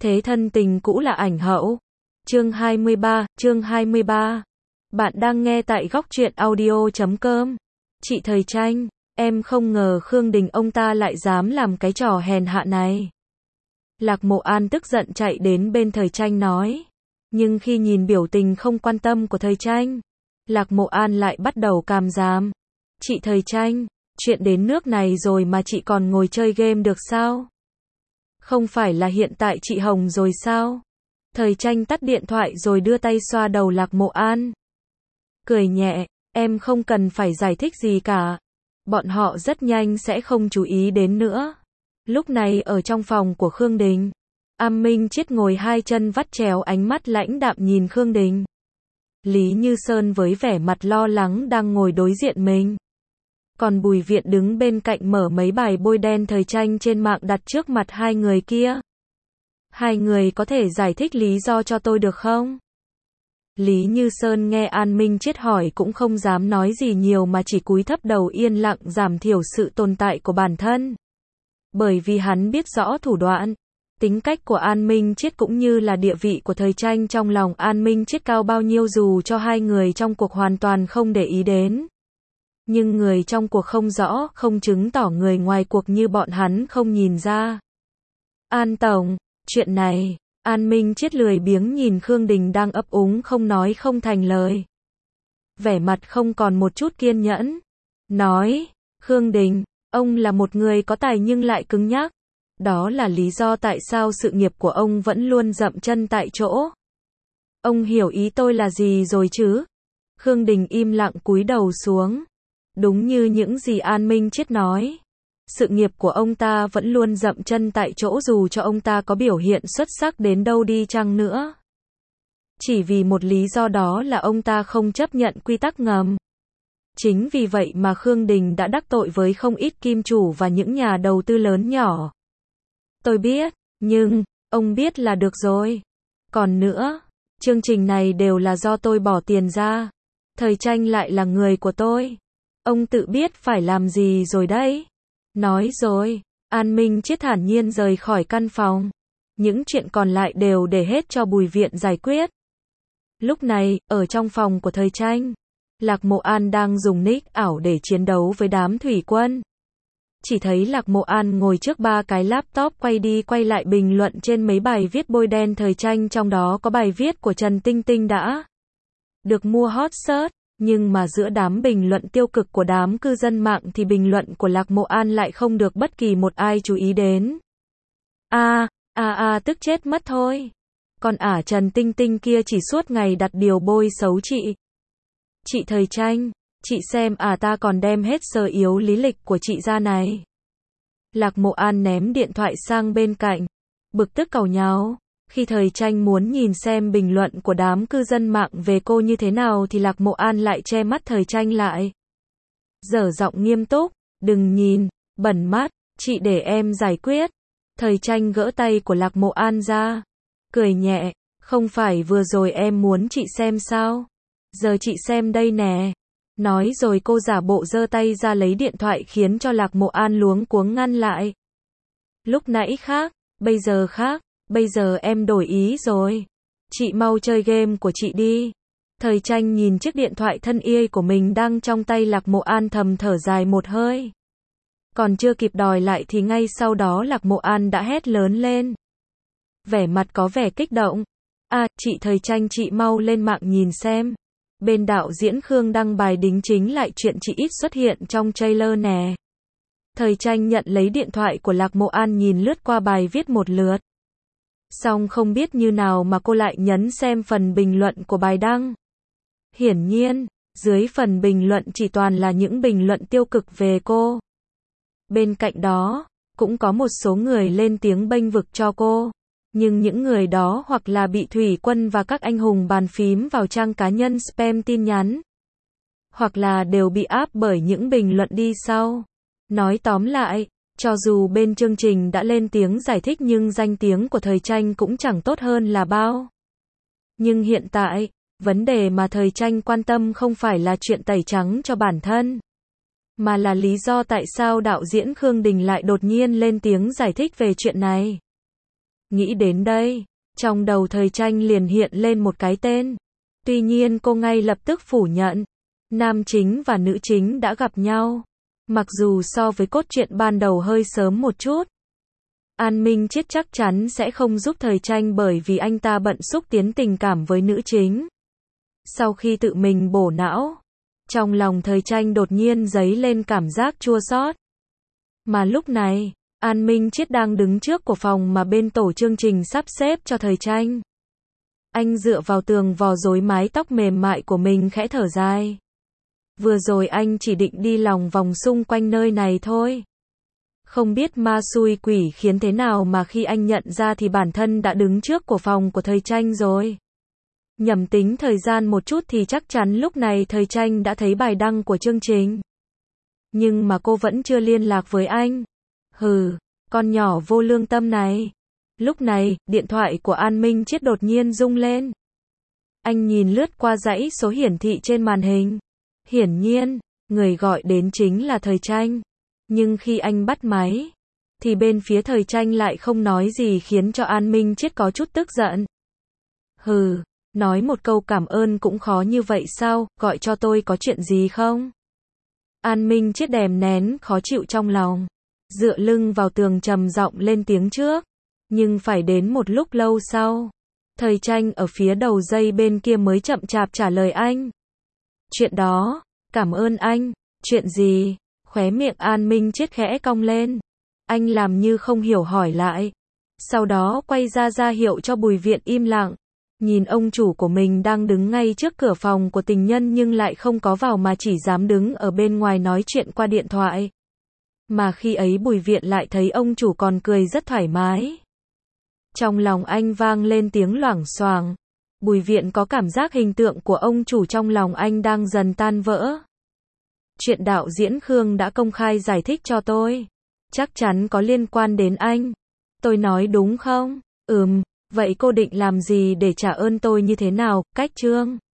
Thế thân tình cũ là ảnh hậu. Chương 23. Bạn đang nghe tại góc truyện audio.com. Chị Thời Tranh, em không ngờ Khương Đình ông ta lại dám làm cái trò hèn hạ này. Lạc Mộ An tức giận chạy đến bên Thời Tranh nói. Nhưng khi nhìn biểu tình không quan tâm của Thời Tranh, Lạc Mộ An lại bắt đầu càm ràm. Chị Thời Tranh, chuyện đến nước này rồi mà chị còn ngồi chơi game được sao? Không phải là hiện tại chị hồng rồi sao? Thời Tranh tắt điện thoại rồi đưa tay xoa đầu Lạc Mộ An. Cười nhẹ, em không cần phải giải thích gì cả. Bọn họ rất nhanh sẽ không chú ý đến nữa. Lúc này ở trong phòng của Khương Đình, Am Minh Chiết ngồi hai chân vắt chéo, ánh mắt lãnh đạm nhìn Khương Đình. Lý Như Sơn với vẻ mặt lo lắng đang ngồi đối diện mình. Còn Bùi Viện đứng bên cạnh mở mấy bài bôi đen Thời Tranh trên mạng đặt trước mặt hai người kia. Hai người có thể giải thích lý do cho tôi được không? Lý Như Sơn nghe An Minh Chiết hỏi cũng không dám nói gì nhiều mà chỉ cúi thấp đầu yên lặng giảm thiểu sự tồn tại của bản thân. Bởi vì hắn biết rõ thủ đoạn, tính cách của An Minh Chiết cũng như là địa vị của Thời Tranh trong lòng An Minh Chiết cao bao nhiêu dù cho hai người trong cuộc hoàn toàn không để ý đến. Nhưng người trong cuộc không rõ, không chứng tỏ người ngoài cuộc như bọn hắn không nhìn ra. An Tổng, chuyện này, An Minh Chiết lười biếng nhìn Khương Đình đang ấp úng không nói không thành lời. Vẻ mặt không còn một chút kiên nhẫn. Nói, Khương Đình, ông là một người có tài nhưng lại cứng nhắc. Đó là lý do tại sao sự nghiệp của ông vẫn luôn dậm chân tại chỗ. Ông hiểu ý tôi là gì rồi chứ? Khương Đình im lặng cúi đầu xuống. Đúng như những gì An Minh Chiết nói. Sự nghiệp của ông ta vẫn luôn dậm chân tại chỗ dù cho ông ta có biểu hiện xuất sắc đến đâu đi chăng nữa. Chỉ vì một lý do đó là ông ta không chấp nhận quy tắc ngầm. Chính vì vậy mà Khương Đình đã đắc tội với không ít kim chủ và những nhà đầu tư lớn nhỏ. Tôi biết, nhưng, ông biết là được rồi. Còn nữa, chương trình này đều là do tôi bỏ tiền ra. Thời Tranh lại là người của tôi. Ông tự biết phải làm gì rồi đấy. Nói rồi, An Minh Chiết thản nhiên rời khỏi căn phòng. Những chuyện còn lại đều để hết cho Bùi Viện giải quyết. Lúc này, ở trong phòng của Thời Tranh, Lạc Mộ An đang dùng nick ảo để chiến đấu với đám thủy quân. Chỉ thấy Lạc Mộ An ngồi trước ba cái laptop quay đi quay lại bình luận trên mấy bài viết bôi đen Thời Tranh, trong đó có bài viết của Trần Tinh Tinh đã được mua hot search. Nhưng mà giữa đám bình luận tiêu cực của đám cư dân mạng thì bình luận của Lạc Mộ An lại không được bất kỳ một ai chú ý đến. Tức chết mất thôi. Còn Trần Tinh Tinh kia chỉ suốt ngày đặt điều bôi xấu chị. Chị Thời Tranh, chị xem ta còn đem hết sơ yếu lý lịch của chị ra này. Lạc Mộ An ném điện thoại sang bên cạnh, bực tức càu nháo. Khi Thời Tranh muốn nhìn xem bình luận của đám cư dân mạng về cô như thế nào thì Lạc Mộ An lại che mắt Thời Tranh lại. Dở giọng nghiêm túc, đừng nhìn, bẩn mắt, chị để em giải quyết. Thời Tranh gỡ tay của Lạc Mộ An ra, cười nhẹ, không phải vừa rồi em muốn chị xem sao? Giờ chị xem đây nè. Nói rồi cô giả bộ giơ tay ra lấy điện thoại khiến cho Lạc Mộ An luống cuống ngăn lại. Lúc nãy khác, bây giờ khác. Bây giờ em đổi ý rồi. Chị mau chơi game của chị đi. Thời Tranh nhìn chiếc điện thoại thân yêu của mình đang trong tay Lạc Mộ An thầm thở dài một hơi. Còn chưa kịp đòi lại thì ngay sau đó Lạc Mộ An đã hét lớn lên. Vẻ mặt có vẻ kích động. Chị Thời Tranh, chị mau lên mạng nhìn xem. Bên đạo diễn Khương đăng bài đính chính lại chuyện chị ít xuất hiện trong trailer nè. Thời Tranh nhận lấy điện thoại của Lạc Mộ An nhìn lướt qua bài viết một lượt. Xong không biết như nào mà cô lại nhấn xem phần bình luận của bài đăng. Hiển nhiên, dưới phần bình luận chỉ toàn là những bình luận tiêu cực về cô. Bên cạnh đó, cũng có một số người lên tiếng bênh vực cho cô. Nhưng những người đó hoặc là bị thủy quân và các anh hùng bàn phím vào trang cá nhân spam tin nhắn. Hoặc là đều bị áp bởi những bình luận đi sau. Nói tóm lại, cho dù bên chương trình đã lên tiếng giải thích nhưng danh tiếng của Thời Tranh cũng chẳng tốt hơn là bao. Nhưng hiện tại, vấn đề mà Thời Tranh quan tâm không phải là chuyện tẩy trắng cho bản thân, mà là lý do tại sao đạo diễn Khương Đình lại đột nhiên lên tiếng giải thích về chuyện này. Nghĩ đến đây, trong đầu Thời Tranh liền hiện lên một cái tên. Tuy nhiên cô ngay lập tức phủ nhận. Nam chính và nữ chính đã gặp nhau. Mặc dù so với cốt truyện ban đầu hơi sớm một chút. An Minh Chiết chắc chắn sẽ không giúp Thời Tranh bởi vì anh ta bận xúc tiến tình cảm với nữ chính. Sau khi tự mình bổ não, trong lòng Thời Tranh đột nhiên dấy lên cảm giác chua xót. Mà lúc này, An Minh Chiết đang đứng trước của phòng mà bên tổ chương trình sắp xếp cho Thời Tranh. Anh dựa vào tường vò rối mái tóc mềm mại của mình khẽ thở dài. Vừa rồi anh chỉ định đi lòng vòng xung quanh nơi này thôi. Không biết ma xui quỷ khiến thế nào mà khi anh nhận ra thì bản thân đã đứng trước của phòng của Thời Tranh rồi. Nhẩm tính thời gian một chút thì chắc chắn lúc này Thời Tranh đã thấy bài đăng của chương trình. Nhưng mà cô vẫn chưa liên lạc với anh. Hừ, con nhỏ vô lương tâm này. Lúc này, điện thoại của An Minh Chiết đột nhiên rung lên. Anh nhìn lướt qua dãy số hiển thị trên màn hình. Hiển nhiên, người gọi đến chính là Thời Tranh. Nhưng khi anh bắt máy, thì bên phía Thời Tranh lại không nói gì khiến cho An Minh Chiết có chút tức giận. Hừ, nói một câu cảm ơn cũng khó như vậy sao, gọi cho tôi có chuyện gì không? An Minh Chiết đè nén khó chịu trong lòng, dựa lưng vào tường trầm giọng lên tiếng trước. Nhưng phải đến một lúc lâu sau, Thời Tranh ở phía đầu dây bên kia mới chậm chạp trả lời anh. Chuyện đó, cảm ơn anh, chuyện gì? Khóe miệng An Minh Chiết khẽ cong lên. Anh làm như không hiểu hỏi lại. Sau đó quay ra hiệu cho Bùi Viện im lặng. Nhìn ông chủ của mình đang đứng ngay trước cửa phòng của tình nhân nhưng lại không có vào mà chỉ dám đứng ở bên ngoài nói chuyện qua điện thoại. Mà khi ấy Bùi Viện lại thấy ông chủ còn cười rất thoải mái. Trong lòng anh vang lên tiếng loảng xoảng. Bùi Viện có cảm giác hình tượng của ông chủ trong lòng anh đang dần tan vỡ. Chuyện đạo diễn Khương đã công khai giải thích cho tôi. Chắc chắn có liên quan đến anh. Tôi nói đúng không? Vậy cô định làm gì để trả ơn tôi như thế nào? Cách chương